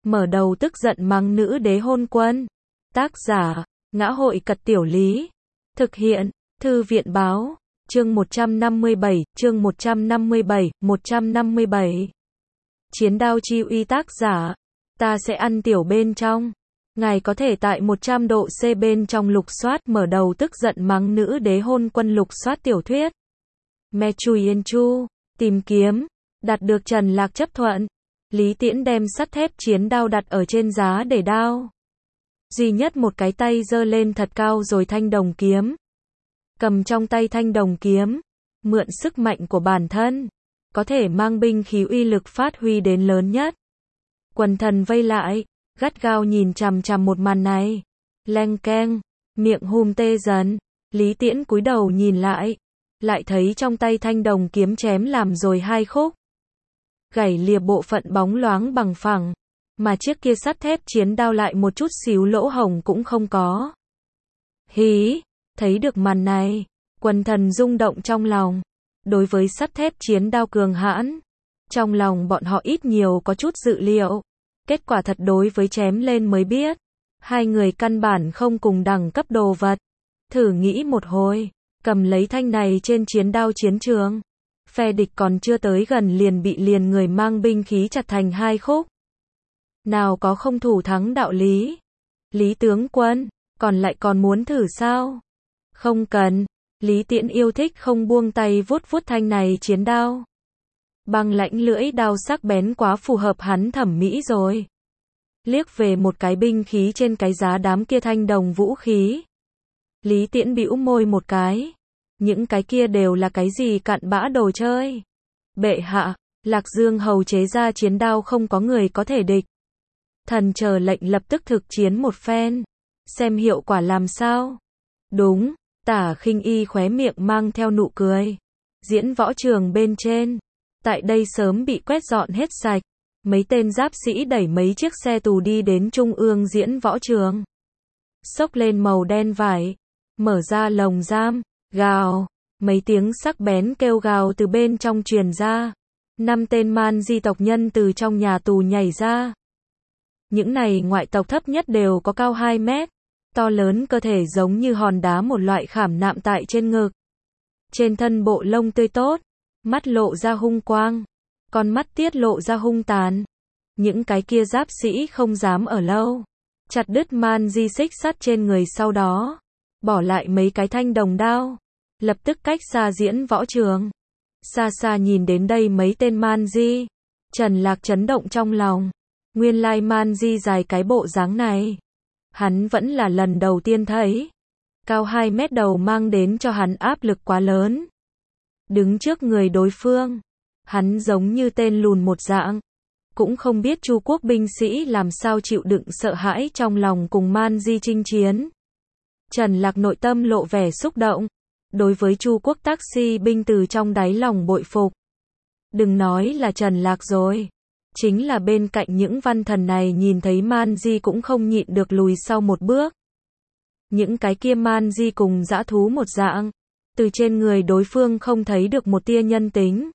mở đầu tức giận mắng nữ đế hôn quân. Tác giả, Ngã hội Cật Tiểu Lý. Thực hiện, Thư viện Báo. Chương 157, chương 157. Chiến đao chi uy. Tác giả, ta sẽ ăn tiểu bên trong. Ngài có thể tại 100 độ C bên trong lục soát mở đầu tức giận mắng nữ đế hôn quân lục soát tiểu thuyết. Me Chui Yên Chu, tìm kiếm, đạt được Trần Lạc chấp thuận. Lý Tiễn đem sắt thép chiến đao đặt ở trên giá để đao. Duy nhất một cái tay giơ lên thật cao rồi thanh đồng kiếm. Cầm trong tay thanh đồng kiếm, mượn sức mạnh của bản thân, có thể mang binh khí uy lực phát huy đến lớn nhất. Quần thần vây lại, gắt gao nhìn chằm chằm một màn này. Leng keng, miệng hùm tê dần. Lý Tiễn cúi đầu nhìn lại thấy trong tay thanh đồng kiếm chém làm rồi hai khúc. Gãy lìa bộ phận bóng loáng bằng phẳng, mà chiếc kia sắt thép chiến đao lại một chút xíu lỗ hổng cũng không có. Hí, thấy được màn này, quần thần rung động trong lòng. Đối với sắt thép chiến đao cường hãn, trong lòng bọn họ ít nhiều có chút dự liệu. Kết quả thật đối với chém lên mới biết, hai người căn bản không cùng đẳng cấp đồ vật. Thử nghĩ một hồi, cầm lấy thanh này trên chiến đao chiến trường, phe địch còn chưa tới gần liền bị liền người mang binh khí chặt thành hai khúc. Nào có không thủ thắng đạo lý. Lý tướng quân, còn muốn thử sao? Không cần. Lý Tiễn yêu thích không buông tay vuốt thanh này chiến đao. Băng lãnh lưỡi đao sắc bén quá phù hợp hắn thẩm mỹ rồi. Liếc về một cái binh khí trên cái giá đám kia thanh đồng vũ khí. Lý Tiễn bĩu môi một cái. Những cái kia đều là cái gì cặn bã đồ chơi. Bệ hạ, Lạc Dương hầu chế ra chiến đao không có người có thể địch. Thần chờ lệnh lập tức thực chiến một phen. Xem hiệu quả làm sao. Đúng, Tả Khinh Y khóe miệng mang theo nụ cười. Diễn võ trường bên trên. Tại đây sớm bị quét dọn hết sạch. Mấy tên giáp sĩ đẩy mấy chiếc xe tù đi đến trung ương diễn võ trường. Xốc lên màu đen vải. Mở ra lồng giam. Gào. Mấy tiếng sắc bén kêu gào từ bên trong truyền ra. 5 tên man di tộc nhân từ trong nhà tù nhảy ra. Những này ngoại tộc thấp nhất đều có cao 2 mét. To lớn cơ thể giống như hòn đá một loại khảm nạm tại trên ngực. Trên thân bộ lông tươi tốt. Mắt lộ ra hung quang. Con mắt tiết lộ ra hung tàn. Những cái kia giáp sĩ không dám ở lâu. Chặt đứt man di xích sắt trên người sau đó. Bỏ lại mấy cái thanh đồng đao. Lập tức cách xa diễn võ trường. Xa xa nhìn đến đây mấy tên man di. Trần Lạc chấn động trong lòng. Nguyên lai man di dài cái bộ dáng này. Hắn vẫn là lần đầu tiên thấy. Cao 2 mét đầu mang đến cho hắn áp lực quá lớn. Đứng trước người đối phương. Hắn giống như tên lùn một dạng. Cũng không biết Chu quốc binh sĩ làm sao chịu đựng sợ hãi trong lòng cùng man di chinh chiến. Trần Lạc nội tâm lộ vẻ xúc động. Đối với Chu quốc taxi binh từ trong đáy lòng bội phục. Đừng nói là Trần Lạc rồi. Chính là bên cạnh những văn thần này nhìn thấy man di cũng không nhịn được lùi sau một bước. Những cái kia man di cùng dã thú một dạng. Từ trên người đối phương không thấy được một tia nhân tính.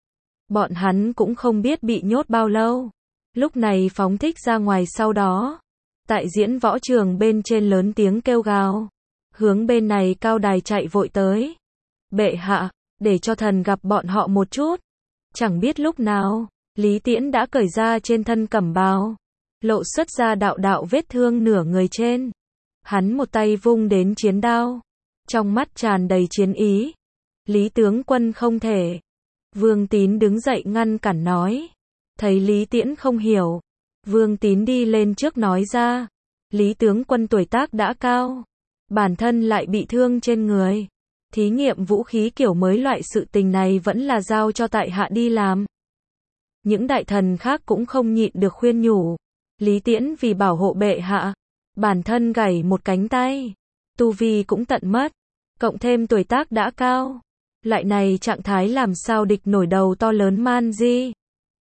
Bọn hắn cũng không biết bị nhốt bao lâu. Lúc này phóng thích ra ngoài sau đó. Tại diễn võ trường bên trên lớn tiếng kêu gào. Hướng bên này cao đài chạy vội tới. Bệ hạ, để cho thần gặp bọn họ một chút. Chẳng biết lúc nào, Lý Tiễn đã cởi ra trên thân cẩm bào. Lộ xuất ra đạo vết thương nửa người trên. Hắn một tay vung đến chiến đao. Trong mắt tràn đầy chiến ý. Lý tướng quân không thể. Vương Tín đứng dậy ngăn cản nói. Thấy Lý Tiễn không hiểu. Vương Tín đi lên trước nói ra. Lý tướng quân tuổi tác đã cao. Bản thân lại bị thương trên người. Thí nghiệm vũ khí kiểu mới loại sự tình này vẫn là giao cho tại hạ đi làm. Những đại thần khác cũng không nhịn được khuyên nhủ. Lý Tiễn vì bảo hộ bệ hạ. Bản thân gãy một cánh tay. Tu vi cũng tận mất. Cộng thêm tuổi tác đã cao. Loại này trạng thái làm sao địch nổi đầu to lớn man di.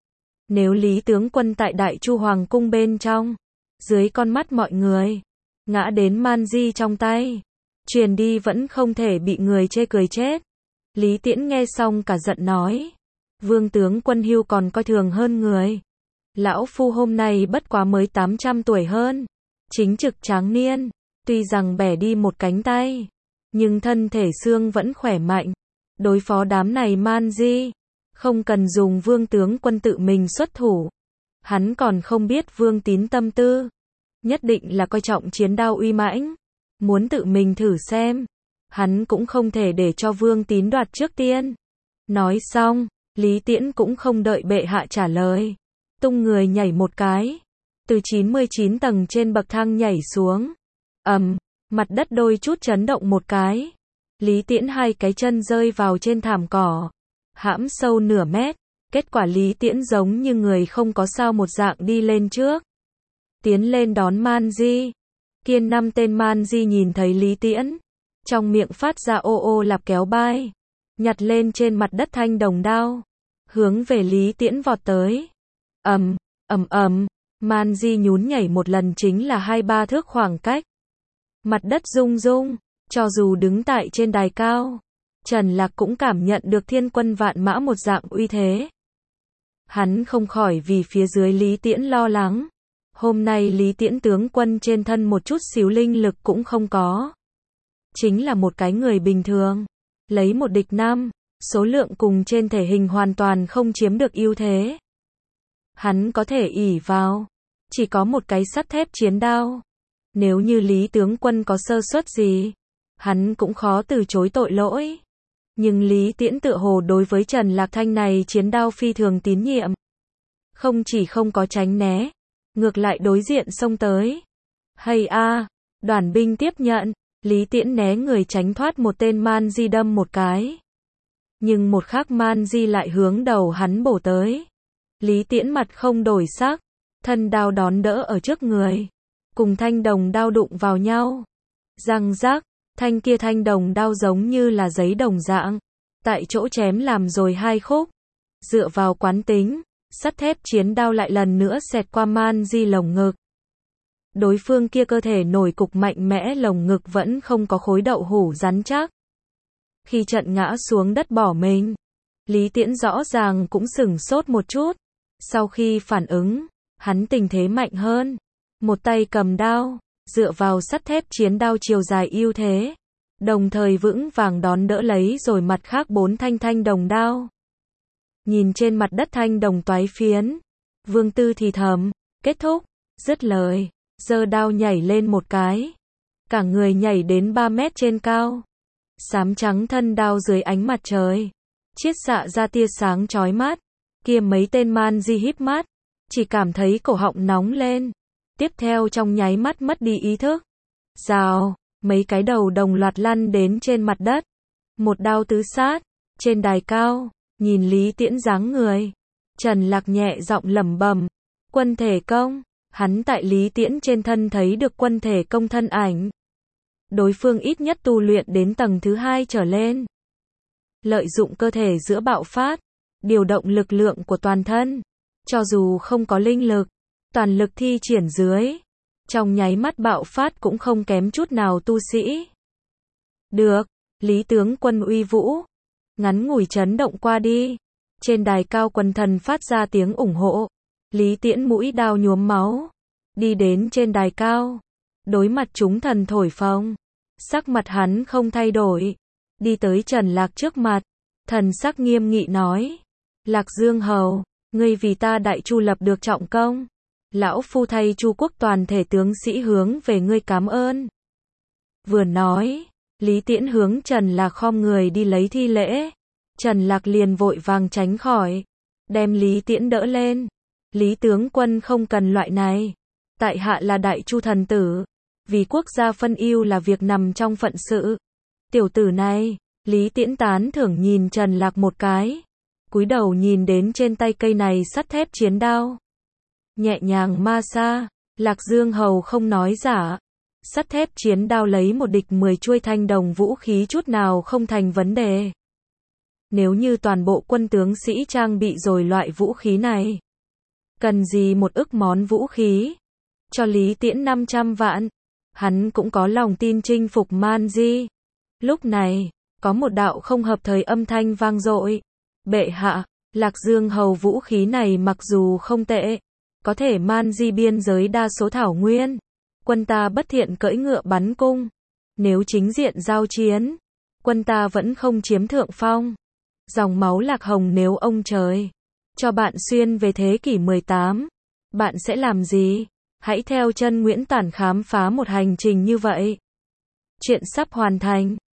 Nếu Lý tướng quân tại Đại Chu Hoàng cung bên trong. Dưới con mắt mọi người. Ngã đến man di trong tay. Truyền đi vẫn không thể bị người chê cười chết. Lý Tiễn nghe xong cả giận nói. Vương tướng quân hưu còn coi thường hơn người. Lão phu hôm nay bất quá mới 800 tuổi hơn, chính trực tráng niên, tuy rằng bẻ đi một cánh tay, nhưng thân thể xương vẫn khỏe mạnh. Đối phó đám này man di, không cần dùng Vương tướng quân tự mình xuất thủ. Hắn còn không biết Vương Tín tâm tư, nhất định là coi trọng chiến đao uy mãnh, muốn tự mình thử xem. Hắn cũng không thể để cho Vương Tín đoạt trước tiên. Nói xong, Lý Tiễn cũng không đợi bệ hạ trả lời, tung người nhảy một cái, từ 99 tầng trên bậc thang nhảy xuống. Mặt đất đôi chút chấn động một cái. Lý Tiễn hai cái chân rơi vào trên thảm cỏ, hãm sâu nửa mét. Kết quả Lý Tiễn giống như người không có sao một dạng đi lên trước, tiến lên đón man di. Kiên 5 tên man di nhìn thấy Lý Tiễn, trong miệng phát ra ô ô lạp kéo bai, nhặt lên trên mặt đất thanh đồng đao, hướng về Lý Tiễn vọt tới. Man di nhún nhảy một lần chính là 2-3 thước khoảng cách. Mặt đất rung rung, cho dù đứng tại trên đài cao, Trần Lạc cũng cảm nhận được thiên quân vạn mã một dạng uy thế. Hắn không khỏi vì phía dưới Lý Tiễn lo lắng. Hôm nay Lý Tiễn tướng quân trên thân một chút xíu linh lực cũng không có. Chính là một cái người bình thường. Lấy một địch 5, số lượng cùng trên thể hình hoàn toàn không chiếm được ưu thế. Hắn có thể ỷ vào, chỉ có một cái sắt thép chiến đao. Nếu như Lý tướng quân có sơ suất gì, hắn cũng khó từ chối tội lỗi. Nhưng Lý Tiễn tựa hồ đối với Trần Lạc Thanh này chiến đao phi thường tín nhiệm. Không chỉ không có tránh né, ngược lại đối diện xông tới. Hay a, đoàn binh tiếp nhận, Lý Tiễn né người tránh thoát một tên man di đâm một cái. Nhưng một khác man di lại hướng đầu hắn bổ tới. Lý Tiễn mặt không đổi sắc, thân đao đón đỡ ở trước người, cùng thanh đồng đao đụng vào nhau. Răng rác, thanh kia thanh đồng đao giống như là giấy đồng dạng, tại chỗ chém làm rồi 2 khúc. Dựa vào quán tính, sắt thép chiến đao lại lần nữa xẹt qua man di lồng ngực. Đối phương kia cơ thể nổi cục mạnh mẽ, lồng ngực vẫn không có khối đậu hũ rắn chắc. Khi trận ngã xuống đất bỏ mình, Lý Tiễn rõ ràng cũng sửng sốt một chút. Sau khi phản ứng, hắn tình thế mạnh hơn, một tay cầm đao, dựa vào sắt thép chiến đao chiều dài ưu thế, đồng thời vững vàng đón đỡ lấy rồi mặt khác 4 thanh đồng đao. Nhìn trên mặt đất thanh đồng toái phiến, Vương Tư thì thầm, kết thúc, dứt lời, giơ đao nhảy lên một cái, cả người nhảy đến 3 mét trên cao. Xám trắng thân đao dưới ánh mặt trời, chiết xạ ra tia sáng chói mắt. Kia mấy tên man di híp mắt, chỉ cảm thấy cổ họng nóng lên. Tiếp theo trong nháy mắt mất đi ý thức. Rào, mấy cái đầu đồng loạt lăn đến trên mặt đất. Một đao tứ sát, trên đài cao, nhìn Lý Tiễn dáng người. Trần Lạc nhẹ giọng lẩm bẩm, quân thể công. Hắn tại Lý Tiễn trên thân thấy được quân thể công thân ảnh. Đối phương ít nhất tu luyện đến tầng thứ 2 trở lên. Lợi dụng cơ thể giữa bạo phát, điều động lực lượng của toàn thân, cho dù không có linh lực, toàn lực thi triển dưới, trong nháy mắt bạo phát cũng không kém chút nào tu sĩ. Được, Lý tướng quân uy vũ, ngắn ngủi chấn động qua đi, trên đài cao quần thần phát ra tiếng ủng hộ. Lý Tiễn mũi đao nhuốm máu, đi đến trên đài cao, đối mặt chúng thần thổi phồng, sắc mặt hắn không thay đổi, đi tới Trần Lạc trước mặt, thần sắc nghiêm nghị nói: Lạc Dương hầu, ngươi vì ta Đại Chu lập được trọng công, lão phu thay Chu quốc toàn thể tướng sĩ hướng về ngươi cảm ơn. Vừa nói, Lý Tiễn hướng Trần Lạc khom người đi lấy thi lễ. Trần Lạc liền vội vàng tránh khỏi, đem Lý Tiễn đỡ lên. Lý tướng quân không cần loại này, tại hạ là Đại Chu thần tử, vì quốc gia phân ưu là việc nằm trong phận sự. Tiểu tử này, Lý Tiễn tán thưởng nhìn Trần Lạc một cái, cúi đầu nhìn đến trên tay cây này sắt thép chiến đao, nhẹ nhàng ma xa. Lạc Dương hầu không nói giả, sắt thép chiến đao lấy một địch 10 chuôi thanh đồng vũ khí chút nào không thành vấn đề. Nếu như toàn bộ quân tướng sĩ trang bị rồi loại vũ khí này, cần gì 1 ức món vũ khí, cho Lý Tiễn 500 vạn, hắn cũng có lòng tin chinh phục man di. Lúc này, có một đạo không hợp thời âm thanh vang dội. Bệ hạ, Lạc Dương hầu vũ khí này mặc dù không tệ, có thể man di biên giới đa số thảo nguyên. Quân ta bất thiện cưỡi ngựa bắn cung. Nếu chính diện giao chiến, quân ta vẫn không chiếm thượng phong. Dòng máu Lạc Hồng nếu ông trời cho bạn xuyên về thế kỷ 18, bạn sẽ làm gì? Hãy theo chân Nguyễn Tản khám phá một hành trình như vậy. Chuyện sắp hoàn thành.